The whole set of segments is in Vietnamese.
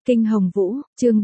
Kinh Hồng Vũ, chương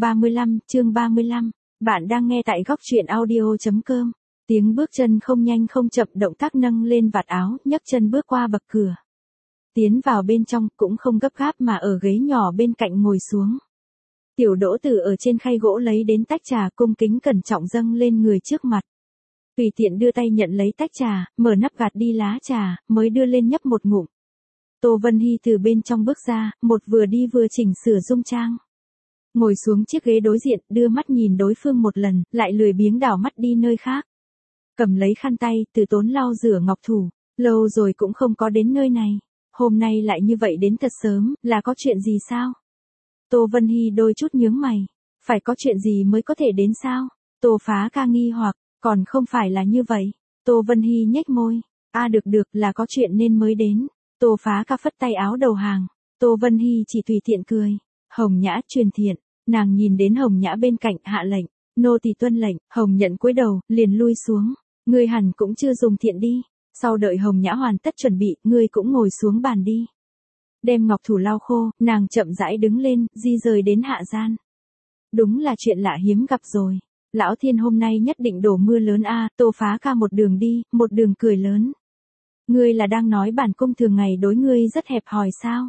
35, bạn đang nghe tại góc truyện audio.com. Tiếng bước chân không nhanh không chậm, động tác nâng lên vạt áo, nhấc chân bước qua bậc cửa. Tiến vào bên trong, cũng không gấp gáp mà ở ghế nhỏ bên cạnh ngồi xuống. Tiểu Đỗ Tử ở trên khay gỗ lấy đến tách trà, cung kính cẩn trọng dâng lên người trước mặt. Tùy tiện đưa tay nhận lấy tách trà, mở nắp gạt đi lá trà, mới đưa lên nhấp một ngụm. Tô Vân Hy từ bên trong bước ra, một vừa đi vừa chỉnh sửa dung trang. Ngồi xuống chiếc ghế đối diện, đưa mắt nhìn đối phương một lần, lại lười biếng đảo mắt đi nơi khác. Cầm lấy khăn tay, từ tốn lau rửa ngọc thủ, lâu rồi cũng không có đến nơi này. Hôm nay lại như vậy đến thật sớm, là có chuyện gì sao? Tô Vân Hy đôi chút nhướng mày. Phải có chuyện gì mới có thể đến sao? Tô Phá Ca nghi hoặc, còn không phải là như vậy. Tô Vân Hy nhếch môi. Được, là có chuyện nên mới đến. Tô Phá Ca phất tay áo đầu hàng. Tô Vân Hy chỉ tùy tiện cười. Hồng Nhã truyền thiện. Nàng nhìn đến Hồng Nhã bên cạnh, hạ lệnh. Nô tỳ tuân lệnh. Hồng Nhận cúi đầu, liền lui xuống. Ngươi hẳn cũng chưa dùng thiện đi. Sau đợi Hồng Nhã hoàn tất chuẩn bị, ngươi cũng ngồi xuống bàn đi. Đem ngọc thủ lau khô, nàng chậm rãi đứng lên, di rời đến hạ gian. Đúng là chuyện lạ hiếm gặp rồi. Lão Thiên hôm nay nhất định đổ mưa lớn a. Tô Phá Ca một đường đi, một đường cười lớn. Ngươi là đang nói bản cung thường ngày đối ngươi rất hẹp hòi sao?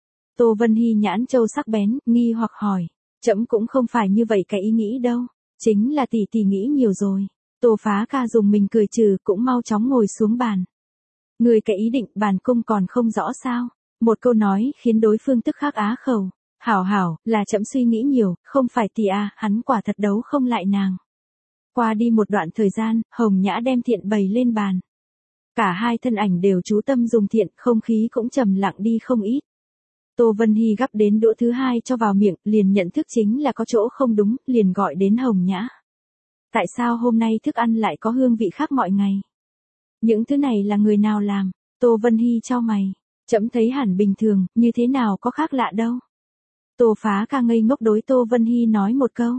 Tô Vân Hy nhãn châu sắc bén, nghi hoặc hỏi. Trẫm cũng không phải như vậy cái ý nghĩ đâu. Chính là tỷ tỷ nghĩ nhiều rồi. Tô Phá Ca dùng mình cười trừ, cũng mau chóng ngồi xuống bàn. Ngươi cái ý định bản cung còn không rõ sao? Một câu nói khiến đối phương tức khắc á khẩu. Hảo, là trẫm suy nghĩ nhiều, không phải tỷ à, hắn quả thật đấu không lại nàng. Qua đi một đoạn thời gian, Hồng Nhã đem thiện bày lên bàn. Cả hai thân ảnh đều chú tâm dùng thiện, không khí cũng trầm lặng đi không ít. Tô Vân Hy gắp đến đũa thứ hai cho vào miệng, liền nhận thức chính là có chỗ không đúng, liền gọi đến Hồng Nhã. Tại sao hôm nay thức ăn lại có hương vị khác mọi ngày? Những thứ này là người nào làm? Tô Vân Hy chau mày. Trẫm thấy hẳn bình thường, như thế nào có khác lạ đâu. Tô Phá Ca ngây ngốc đối Tô Vân Hy nói một câu.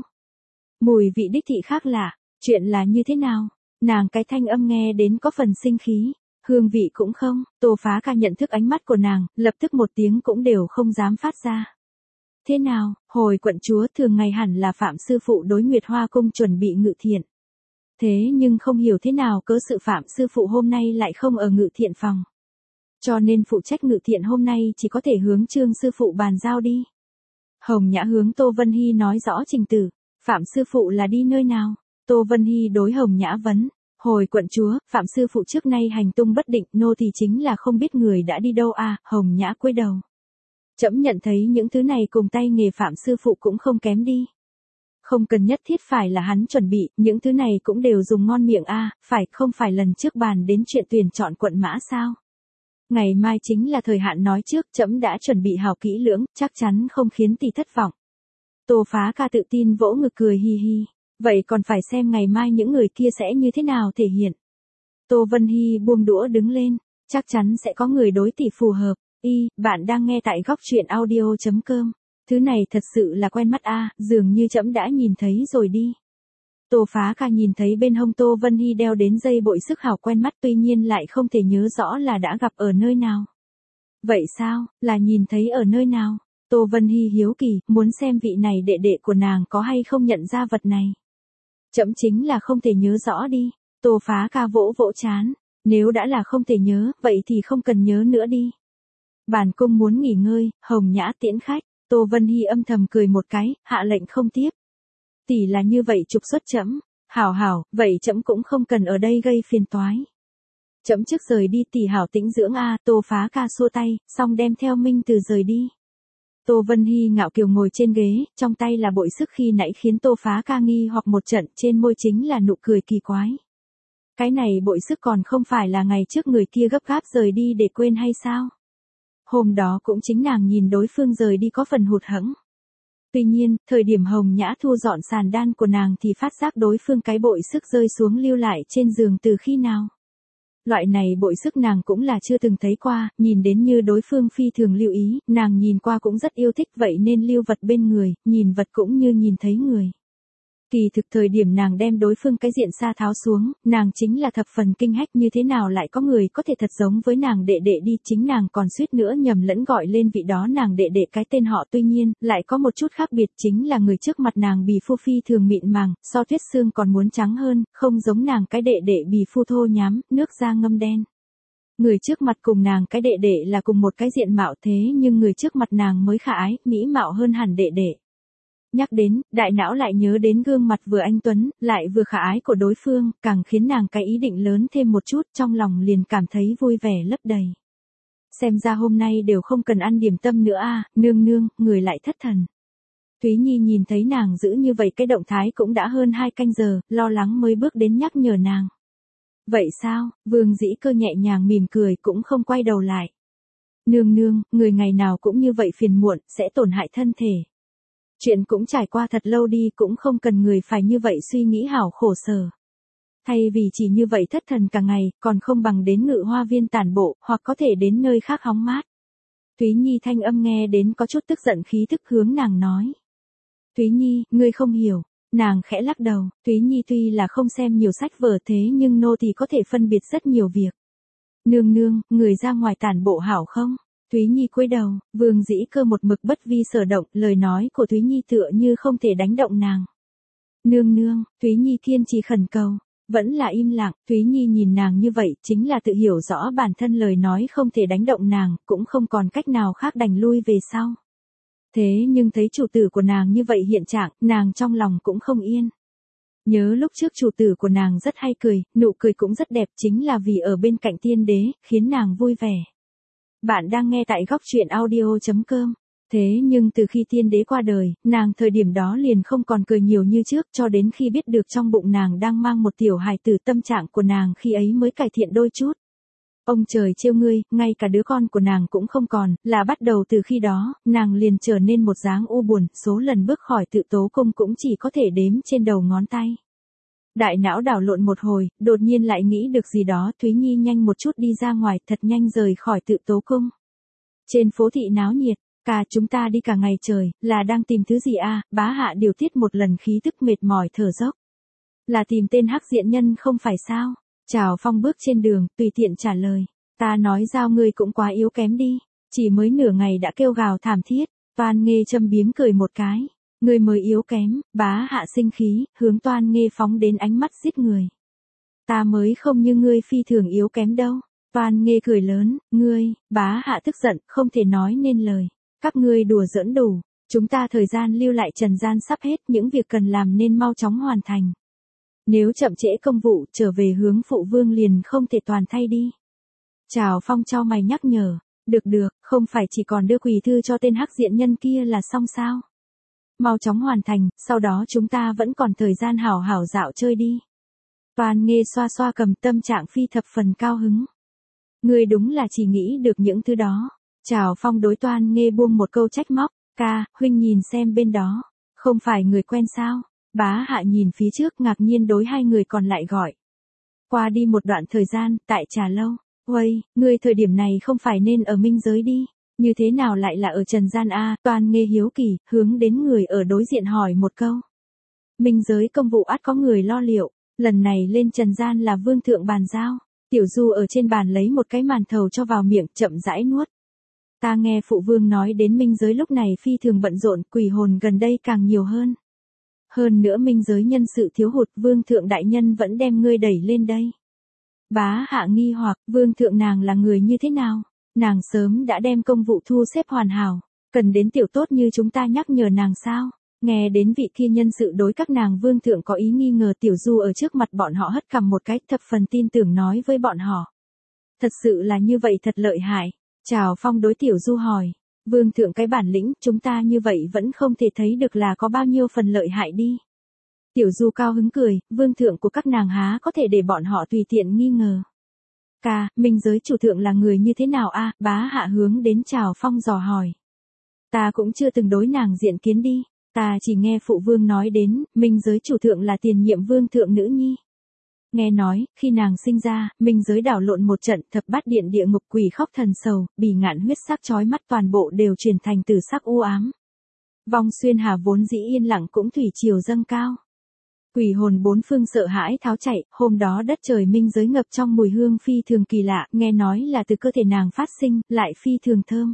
Mùi vị đích thị khác lạ, chuyện là như thế nào? Nàng cái thanh âm nghe đến có phần sinh khí, hương vị cũng không. Tô Phá Ca nhận thức ánh mắt của nàng, lập tức một tiếng cũng đều không dám phát ra. Thế nào, hồi quận chúa thường ngày hẳn là Phạm sư phụ đối Nguyệt Hoa cung chuẩn bị ngự thiện. Thế nhưng không hiểu thế nào cớ sự Phạm sư phụ hôm nay lại không ở ngự thiện phòng. Cho nên phụ trách ngự thiện hôm nay chỉ có thể hướng Trương sư phụ bàn giao đi. Hồng Nhã hướng Tô Vân Hy nói rõ trình tự. Phạm sư phụ là đi nơi nào? Tô Vân Hy đối Hồng Nhã vấn. Hồi quận chúa, Phạm sư phụ trước nay hành tung bất định, nô thì chính là không biết người đã đi đâu à. Hồng Nhã cúi đầu. Trẫm nhận thấy những thứ này cùng tay nghề Phạm sư phụ cũng không kém đi. Không cần nhất thiết phải là hắn chuẩn bị, những thứ này cũng đều dùng ngon miệng a. Không phải lần trước bàn đến chuyện tuyển chọn quận mã sao? Ngày mai chính là thời hạn nói trước, trẫm đã chuẩn bị hào kỹ lưỡng, chắc chắn không khiến tỷ thất vọng. Tô Phá Ca tự tin vỗ ngực cười hi hi. Vậy còn phải xem ngày mai những người kia sẽ như thế nào thể hiện. Tô Vân Hy buông đũa đứng lên, chắc chắn sẽ có người đối tỷ phù hợp. Bạn đang nghe tại góc truyện audio.com. Thứ này thật sự là quen mắt a, dường như trẫm đã nhìn thấy rồi đi. Tô Phá Ca nhìn thấy bên hông Tô Vân Hy đeo đến dây bội sức hảo quen mắt, tuy nhiên lại không thể nhớ rõ là đã gặp ở nơi nào. Vậy sao, là nhìn thấy ở nơi nào? Tô Vân Hy hiếu kỳ, muốn xem vị này đệ đệ của nàng có hay không nhận ra vật này. Trẫm chính là không thể nhớ rõ đi. Tô Phá Ca vỗ vỗ trán. Nếu đã là không thể nhớ, vậy thì không cần nhớ nữa đi. Bản cung muốn nghỉ ngơi, Hồng Nhã tiễn khách. Tô Vân Hy âm thầm cười một cái, hạ lệnh không tiếp. Tỷ là như vậy trục xuất trẫm. Hảo, vậy trẫm cũng không cần ở đây gây phiền toái. Trẫm trước rời đi, tỷ hảo tĩnh dưỡng a. Tô Phá Ca xua tay, xong đem theo Minh Từ rời đi. Tô Vân Hy ngạo kiều ngồi trên ghế, trong tay là bội sức khi nãy khiến Tô Phá Ca nghi hoặc một trận, trên môi chính là nụ cười kỳ quái. Cái này bội sức còn không phải là ngày trước người kia gấp gáp rời đi để quên hay sao? Hôm đó cũng chính nàng nhìn đối phương rời đi có phần hụt hẫng. Tuy nhiên, thời điểm Hồng Nhã thu dọn sàn đan của nàng thì phát giác đối phương cái bội sức rơi xuống lưu lại trên giường từ khi nào. Loại này bội sức nàng cũng là chưa từng thấy qua, nhìn đến như đối phương phi thường lưu ý, nàng nhìn qua cũng rất yêu thích, vậy nên lưu vật bên người, nhìn vật cũng như nhìn thấy người. Kỳ thực thời điểm nàng đem đối phương cái diện sa tháo xuống, nàng chính là thập phần kinh hách, như thế nào lại có người có thể thật giống với nàng đệ đệ đi, chính nàng còn suýt nữa nhầm lẫn gọi lên vị đó nàng đệ đệ cái tên họ, tuy nhiên, lại có một chút khác biệt, chính là người trước mặt nàng bì phu phi thường mịn màng, so tuyết xương còn muốn trắng hơn, không giống nàng cái đệ đệ bì phu thô nhám, nước da ngâm đen. Người trước mặt cùng nàng cái đệ đệ là cùng một cái diện mạo, thế nhưng người trước mặt nàng mới khả ái, mỹ mạo hơn hẳn đệ đệ. Nhắc đến, đại não lại nhớ đến gương mặt vừa anh tuấn, lại vừa khả ái của đối phương, càng khiến nàng cái ý định lớn thêm một chút, trong lòng liền cảm thấy vui vẻ lấp đầy. Xem ra hôm nay đều không cần ăn điểm tâm nữa a, nương nương, người lại thất thần. Thúy Nhi nhìn thấy nàng giữ như vậy cái động thái cũng đã hơn 2 canh giờ, lo lắng mới bước đến nhắc nhở nàng. Vậy sao, Vương Dĩ Cơ nhẹ nhàng mỉm cười cũng không quay đầu lại. Nương nương, người ngày nào cũng như vậy phiền muộn, sẽ tổn hại thân thể. Chuyện cũng trải qua thật lâu đi, cũng không cần người phải như vậy suy nghĩ hảo khổ sở. Thay vì chỉ như vậy thất thần cả ngày, còn không bằng đến Ngự Hoa Viên tản bộ, hoặc có thể đến nơi khác hóng mát. Thúy Nhi thanh âm nghe đến có chút tức giận, khí tức hướng nàng nói. Thúy Nhi, ngươi không hiểu. Nàng khẽ lắc đầu, Thúy Nhi tuy là không xem nhiều sách vở thế nhưng nô thì có thể phân biệt rất nhiều việc. Nương nương, người ra ngoài tản bộ hảo không? Thúy Nhi cúi đầu, Vương Dĩ Cơ một mực bất vi sở động, lời nói của Thúy Nhi tựa như không thể đánh động nàng. Nương nương, Thúy Nhi kiên trì khẩn cầu, vẫn là im lặng, Thúy Nhi nhìn nàng như vậy chính là tự hiểu rõ bản thân lời nói không thể đánh động nàng, cũng không còn cách nào khác đành lui về sau. Thế nhưng thấy chủ tử của nàng như vậy hiện trạng, nàng trong lòng cũng không yên. Nhớ lúc trước chủ tử của nàng rất hay cười, nụ cười cũng rất đẹp, chính là vì ở bên cạnh tiên đế, khiến nàng vui vẻ. Bạn đang nghe tại góc truyện audio.com. Thế nhưng từ khi tiên đế qua đời, nàng thời điểm đó liền không còn cười nhiều như trước, cho đến khi biết được trong bụng nàng đang mang một tiểu hài tử, tâm trạng của nàng khi ấy mới cải thiện đôi chút. Ông trời trêu ngươi, ngay cả đứa con của nàng cũng không còn, là bắt đầu từ khi đó, nàng liền trở nên một dáng u buồn, số lần bước khỏi Tự Tố Cung cũng chỉ có thể đếm trên đầu ngón tay. Đại não đảo lộn một hồi, đột nhiên lại nghĩ được gì đó, Thúy Nhi nhanh một chút đi ra ngoài, thật nhanh rời khỏi Tự Tố Cung. Trên phố thị náo nhiệt, chúng ta đi cả ngày trời, là đang tìm thứ gì a? Bá hạ điều tiết một lần khí tức mệt mỏi thở dốc. Là tìm tên hắc diện nhân không phải sao? Trào Phong bước trên đường, tùy tiện trả lời. Ta nói giao ngươi cũng quá yếu kém đi, chỉ mới nửa ngày đã kêu gào thảm thiết. Toan Nghê châm biếm cười một cái. Ngươi mới yếu kém, bá hạ sinh khí, hướng Toan Nghê phóng đến ánh mắt giết người. Ta mới không như ngươi phi thường yếu kém đâu. Toan Nghê cười lớn, ngươi, bá hạ tức giận, không thể nói nên lời. Các ngươi đùa giỡn đủ, chúng ta thời gian lưu lại trần gian sắp hết, những việc cần làm nên mau chóng hoàn thành. Nếu chậm trễ công vụ, trở về hướng phụ vương liền không thể toàn thay đi. Trào Phong cho mày nhắc nhở, được, không phải chỉ còn đưa quỳ thư cho tên hắc diện nhân kia là xong sao? Mau chóng hoàn thành, sau đó chúng ta vẫn còn thời gian hảo hảo dạo chơi đi. Toan Nghê xoa xoa cầm, tâm trạng phi thập phần cao hứng. Ngươi đúng là chỉ nghĩ được những thứ đó. Trào Phong đối Toan Nghê buông một câu trách móc, huynh nhìn xem bên đó, không phải người quen sao? Bá hạ nhìn phía trước ngạc nhiên đối hai người còn lại gọi. Qua đi một đoạn thời gian, tại trà lâu, uây, ngươi thời điểm này không phải nên ở minh giới đi, như thế nào lại là ở trần gian a? Toan Nghê hiếu kỳ, hướng đến người ở đối diện hỏi một câu. Minh giới công vụ ắt có người lo liệu, lần này lên trần gian là vương thượng bàn giao. Tiểu Du ở trên bàn lấy một cái màn thầu cho vào miệng, chậm rãi nuốt. Ta nghe phụ vương nói đến minh giới lúc này phi thường bận rộn, quỷ hồn gần đây càng nhiều hơn. Hơn nữa minh giới nhân sự thiếu hụt, vương thượng đại nhân vẫn đem ngươi đẩy lên đây. Bá hạ nghi hoặc, vương thượng nàng là người như thế nào? Nàng sớm đã đem công vụ thu xếp hoàn hảo, cần đến tiểu tốt như chúng ta nhắc nhở nàng sao? Nghe đến vị kia nhân sự đối các nàng vương thượng có ý nghi ngờ, Tiểu Du ở trước mặt bọn họ hất cằm một cái, thập phần tin tưởng nói với bọn họ. Thật sự là như vậy, thật lợi hại. Trào Phong đối Tiểu Du hỏi, vương thượng cái bản lĩnh, chúng ta như vậy vẫn không thể thấy được là có bao nhiêu phần lợi hại đi. Tiểu Du cao hứng cười, vương thượng của các nàng há có thể để bọn họ tùy tiện nghi ngờ. Minh giới chủ thượng là người như thế nào a? Bá hạ hướng đến Trào Phong dò hỏi. Ta cũng chưa từng đối nàng diện kiến đi. Ta chỉ nghe phụ vương nói đến, minh giới chủ thượng là tiền nhiệm vương thượng nữ nhi. Nghe nói, khi nàng sinh ra, minh giới đảo lộn một trận, thập bát điện địa ngục, quỷ khóc thần sầu, bỉ ngạn huyết sắc chói mắt, toàn bộ đều chuyển thành tử sắc u ám. Vong Xuyên Hà vốn dĩ yên lặng cũng thủy triều dâng cao. Quỷ hồn bốn phương sợ hãi tháo chạy, hôm đó đất trời minh giới ngập trong mùi hương phi thường kỳ lạ, nghe nói là từ cơ thể nàng phát sinh, lại phi thường thơm.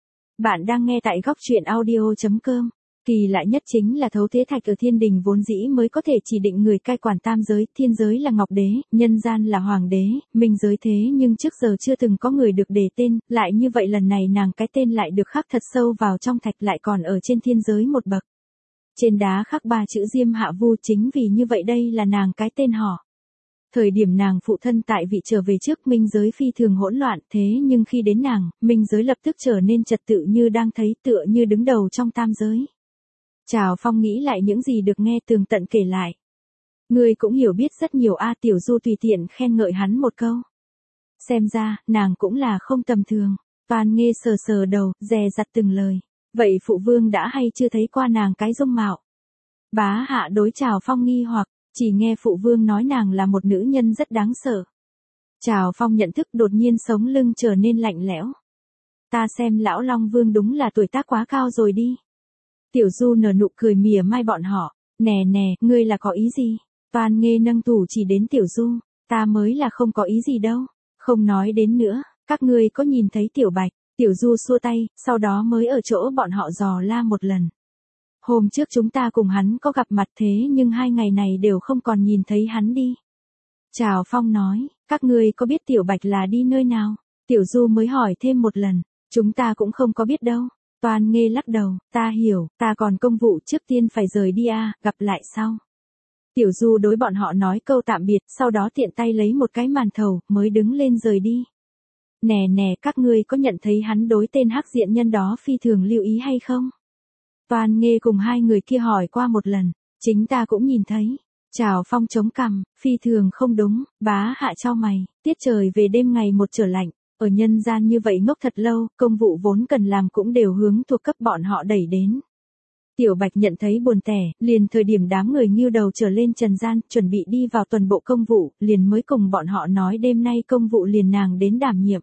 Bạn đang nghe tại góc truyện audio.com. Kỳ lạ nhất chính là thấu thế thạch ở thiên đình vốn dĩ mới có thể chỉ định người cai quản tam giới, thiên giới là ngọc đế, nhân gian là hoàng đế, minh giới thế nhưng trước giờ chưa từng có người được đề tên, lại như vậy lần này nàng cái tên lại được khắc thật sâu vào trong thạch lại còn ở trên thiên giới một bậc. Trên đá khắc 3 chữ Diêm Hạ Vu, chính vì như vậy đây là nàng cái tên họ. Thời điểm nàng phụ thân tại vị trở về trước minh giới phi thường hỗn loạn, thế nhưng khi đến nàng, minh giới lập tức trở nên trật tự như đang thấy, tựa như đứng đầu trong tam giới. Trào Phong nghĩ lại những gì được nghe tường tận kể lại. Ngươi cũng hiểu biết rất nhiều a. Tiểu Du tùy tiện khen ngợi hắn một câu. Xem ra, nàng cũng là không tầm thường. Toàn Nghê sờ sờ đầu, dè dặt từng lời. Vậy phụ vương đã hay chưa thấy qua nàng cái dung mạo? Bá hạ đối Trào Phong nghi hoặc, chỉ nghe phụ vương nói nàng là một nữ nhân rất đáng sợ. Trào Phong nhận thức đột nhiên sống lưng trở nên lạnh lẽo. Ta xem lão Long Vương đúng là tuổi tác quá cao rồi đi. Tiểu Du nở nụ cười mỉa mai bọn họ, nè nè, ngươi là có ý gì? Toàn Nghê nâng thủ chỉ đến Tiểu Du, ta mới là không có ý gì đâu, không nói đến nữa, các ngươi có nhìn thấy Tiểu Bạch? Tiểu Du xua tay, sau đó mới ở chỗ bọn họ dò la một lần. Hôm trước chúng ta cùng hắn có gặp mặt thế nhưng 2 ngày này đều không còn nhìn thấy hắn đi. Trào Phong nói, các ngươi có biết Tiểu Bạch là đi nơi nào? Tiểu Du mới hỏi thêm một lần, chúng ta cũng không có biết đâu. Toàn Nghê lắc đầu, ta hiểu, ta còn công vụ trước tiên phải rời đi gặp lại sau. Tiểu Du đối bọn họ nói câu tạm biệt, sau đó tiện tay lấy một cái màn thầu, mới đứng lên rời đi. Nè nè, các ngươi có nhận thấy hắn đối tên hắc diện nhân đó phi thường lưu ý hay không? Toàn Nghê cùng 2 người kia hỏi qua một lần, chính ta cũng nhìn thấy. Trào Phong chống cằm, phi thường không đúng, bá hạ chau mày, tiết trời về đêm ngày một trở lạnh. Ở nhân gian như vậy ngốc thật lâu, công vụ vốn cần làm cũng đều hướng thuộc cấp bọn họ đẩy đến. Tiểu Bạch nhận thấy buồn tẻ, liền thời điểm đám người nghiêu đầu trở lên trần gian, chuẩn bị đi vào tuần bộ công vụ, liền mới cùng bọn họ nói đêm nay công vụ liền nàng đến đảm nhiệm.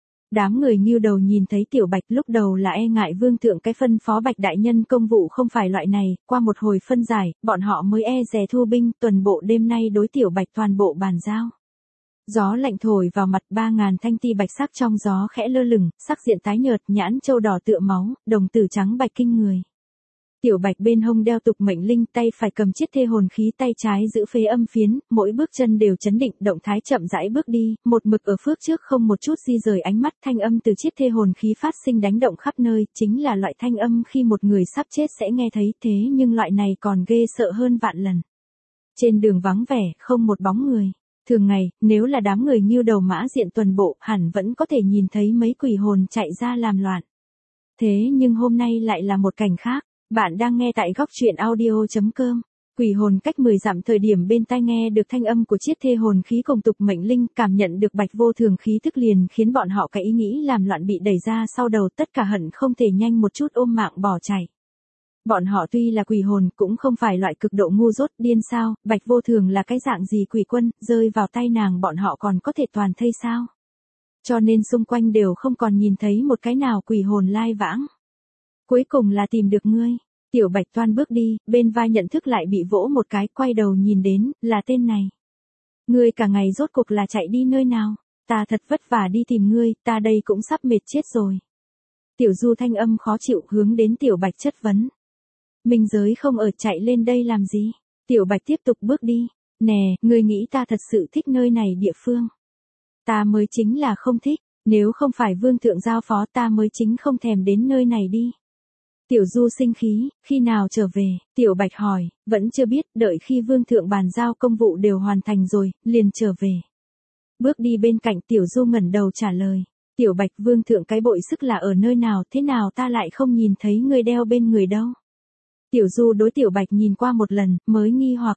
Đám người nghiêu đầu nhìn thấy Tiểu Bạch lúc đầu là e ngại vương thượng cái phân phó Bạch đại nhân công vụ không phải loại này, qua một hồi phân giải, bọn họ mới e dè thu binh, tuần bộ đêm nay đối Tiểu Bạch toàn bộ bàn giao. Gió lạnh thổi vào mặt 3.000 thanh ti bạch sắc trong gió khẽ lơ lửng, sắc diện tái nhợt, nhãn châu đỏ tựa máu, đồng tử trắng bạch kinh người. Tiểu Bạch bên hông đeo tục mệnh linh, tay phải cầm chiết thê hồn khí, tay trái giữ phế âm phiến, mỗi bước chân đều chấn định, động thái chậm rãi bước đi, một mực ở phước trước không một chút di rời ánh mắt, thanh âm từ chiết thê hồn khí phát sinh đánh động khắp nơi, chính là loại thanh âm khi một người sắp chết sẽ nghe thấy, thế nhưng loại này còn ghê sợ hơn vạn lần. Trên đường vắng vẻ, không một bóng người. Thường ngày, nếu là đám người nghiêu đầu mã diện tuần bộ, hẳn vẫn có thể nhìn thấy mấy quỷ hồn chạy ra làm loạn. Thế nhưng hôm nay lại là một cảnh khác. Bạn đang nghe tại góc truyện audio.com. Quỷ hồn cách 10 dặm thời điểm bên tai nghe được thanh âm của chiết thê hồn khí cùng tục mệnh linh, cảm nhận được bạch vô thường khí tức liền khiến bọn họ cái ý nghĩ làm loạn bị đẩy ra sau đầu, tất cả hận không thể nhanh một chút ôm mạng bỏ chạy. Bọn họ tuy là quỷ hồn cũng không phải loại cực độ ngu dốt điên sao, bạch vô thường là cái dạng gì quỷ quân, rơi vào tay nàng bọn họ còn có thể toàn thây sao. Cho nên xung quanh đều không còn nhìn thấy một cái nào quỷ hồn lai vãng. Cuối cùng là tìm được ngươi. Tiểu Bạch toan bước đi, bên vai nhận thức lại bị vỗ một cái, quay đầu nhìn đến, là tên này. Ngươi cả ngày rốt cuộc là chạy đi nơi nào? Ta thật vất vả đi tìm ngươi, ta đây cũng sắp mệt chết rồi. Tiểu Du thanh âm khó chịu hướng đến Tiểu Bạch chất vấn. Minh giới không ở, chạy lên đây làm gì? Tiểu Bạch tiếp tục bước đi. Nè, ngươi nghĩ ta thật sự thích nơi này địa phương? Ta mới chính là không thích, nếu không phải vương thượng giao phó ta mới chính không thèm đến nơi này đi. Tiểu Du sinh khí, khi nào trở về? Tiểu Bạch hỏi, vẫn chưa biết, đợi khi vương thượng bàn giao công vụ đều hoàn thành rồi, liền trở về. Bước đi bên cạnh Tiểu Du ngẩng đầu trả lời. Tiểu Bạch, vương thượng cái bội sức là ở nơi nào, thế nào ta lại không nhìn thấy người đeo bên người đâu? Tiểu Du đối Tiểu Bạch nhìn qua một lần, mới nghi hoặc.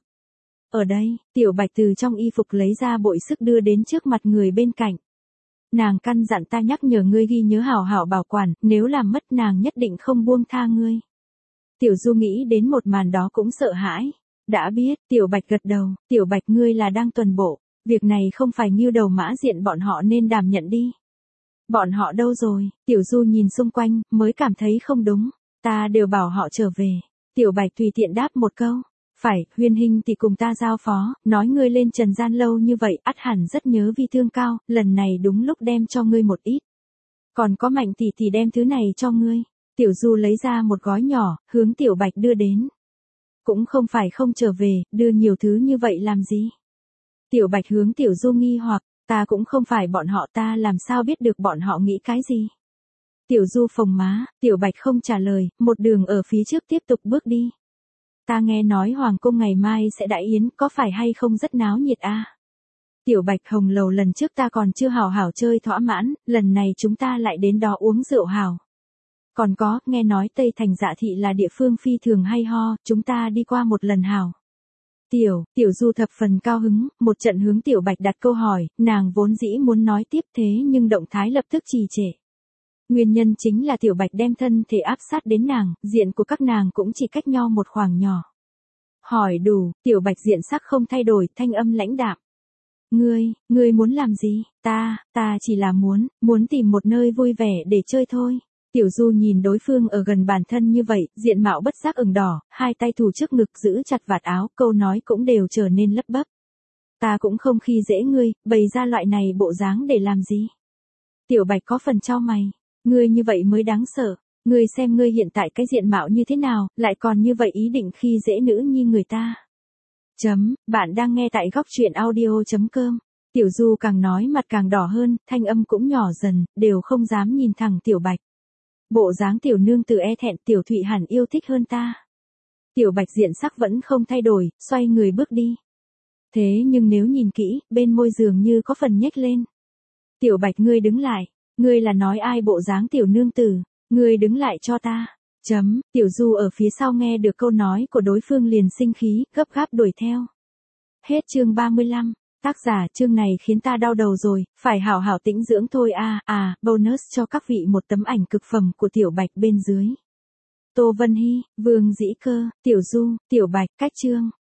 Ở đây, Tiểu Bạch từ trong y phục lấy ra bội sức đưa đến trước mặt người bên cạnh. Nàng căn dặn ta nhắc nhở ngươi ghi nhớ hảo hảo bảo quản, nếu làm mất nàng nhất định không buông tha ngươi. Tiểu Du nghĩ đến một màn đó cũng sợ hãi. Đã biết, Tiểu Bạch gật đầu, Tiểu Bạch ngươi là đang tuần bộ, việc này không phải nghiêu đầu mã diện bọn họ nên đảm nhận đi. Bọn họ đâu rồi? Tiểu Du nhìn xung quanh, mới cảm thấy không đúng, ta đều bảo họ trở về. Tiểu Bạch tùy tiện đáp một câu, Phải, Huyên Hinh thì cùng ta giao phó, nói ngươi lên trần gian lâu như vậy, ắt hẳn rất nhớ vi thương cao, lần này đúng lúc đem cho ngươi một ít. Còn có Mạnh tỷ tỷ đem thứ này cho ngươi. Tiểu Du lấy ra một gói nhỏ, hướng Tiểu Bạch đưa đến. Cũng không phải không trở về, đưa nhiều thứ như vậy làm gì? Tiểu Bạch hướng Tiểu Du nghi hoặc, ta cũng không phải bọn họ, ta làm sao biết được bọn họ nghĩ cái gì? Tiểu Du phồng má, Tiểu Bạch không trả lời, một đường ở phía trước tiếp tục bước đi. Ta nghe nói Hoàng cung ngày mai sẽ đại yến, có phải hay không rất náo nhiệt a? Tiểu Bạch Hồng Lầu lần trước ta còn chưa hào hảo chơi thỏa mãn, lần này chúng ta lại đến đó uống rượu hào. Còn có, nghe nói Tây Thành Dạ Thị là địa phương phi thường hay ho, chúng ta đi qua một lần hào. Tiểu Du thập phần cao hứng, một trận hướng Tiểu Bạch đặt câu hỏi, nàng vốn dĩ muốn nói tiếp thế nhưng động thái lập tức trì trệ. Nguyên nhân chính là Tiểu Bạch đem thân thể áp sát đến nàng, diện của các nàng cũng chỉ cách nhau một khoảng nhỏ. Hỏi đủ, Tiểu Bạch diện sắc không thay đổi, thanh âm lãnh đạm. Ngươi muốn làm gì? Ta chỉ là muốn tìm một nơi vui vẻ để chơi thôi. Tiểu Du nhìn đối phương ở gần bản thân như vậy, diện mạo bất giác ửng đỏ, hai tay thủ trước ngực giữ chặt vạt áo, câu nói cũng đều trở nên lấp bấp. Ta cũng không khi dễ ngươi, bày ra loại này bộ dáng để làm gì? Tiểu Bạch có phần chau mày, ngươi như vậy mới đáng sợ, ngươi xem ngươi hiện tại cái diện mạo như thế nào, lại còn như vậy ý định khi dễ nữ như người ta. Bạn đang nghe tại góc truyện audio.com. Tiểu Du càng nói mặt càng đỏ hơn, thanh âm cũng nhỏ dần, đều không dám nhìn thẳng Tiểu Bạch. Bộ dáng tiểu nương tử e thẹn, Tiểu Thụy hẳn yêu thích hơn ta. Tiểu Bạch diện sắc vẫn không thay đổi, xoay người bước đi. Thế nhưng nếu nhìn kỹ, bên môi dường như có phần nhếch lên. Tiểu Bạch ngươi đứng lại, ngươi là nói ai bộ dáng tiểu nương tử, ngươi đứng lại cho ta. Tiểu Du ở phía sau nghe được câu nói của đối phương liền sinh khí, gấp gáp đuổi theo. Hết chương 35. Tác giả chương này khiến ta đau đầu rồi, phải hảo hảo tĩnh dưỡng thôi bonus cho các vị một tấm ảnh cực phẩm của Tiểu Bạch bên dưới. Tô Vân Hy, Vương Dĩ Cơ, Tiểu Du, Tiểu Bạch, cách chương.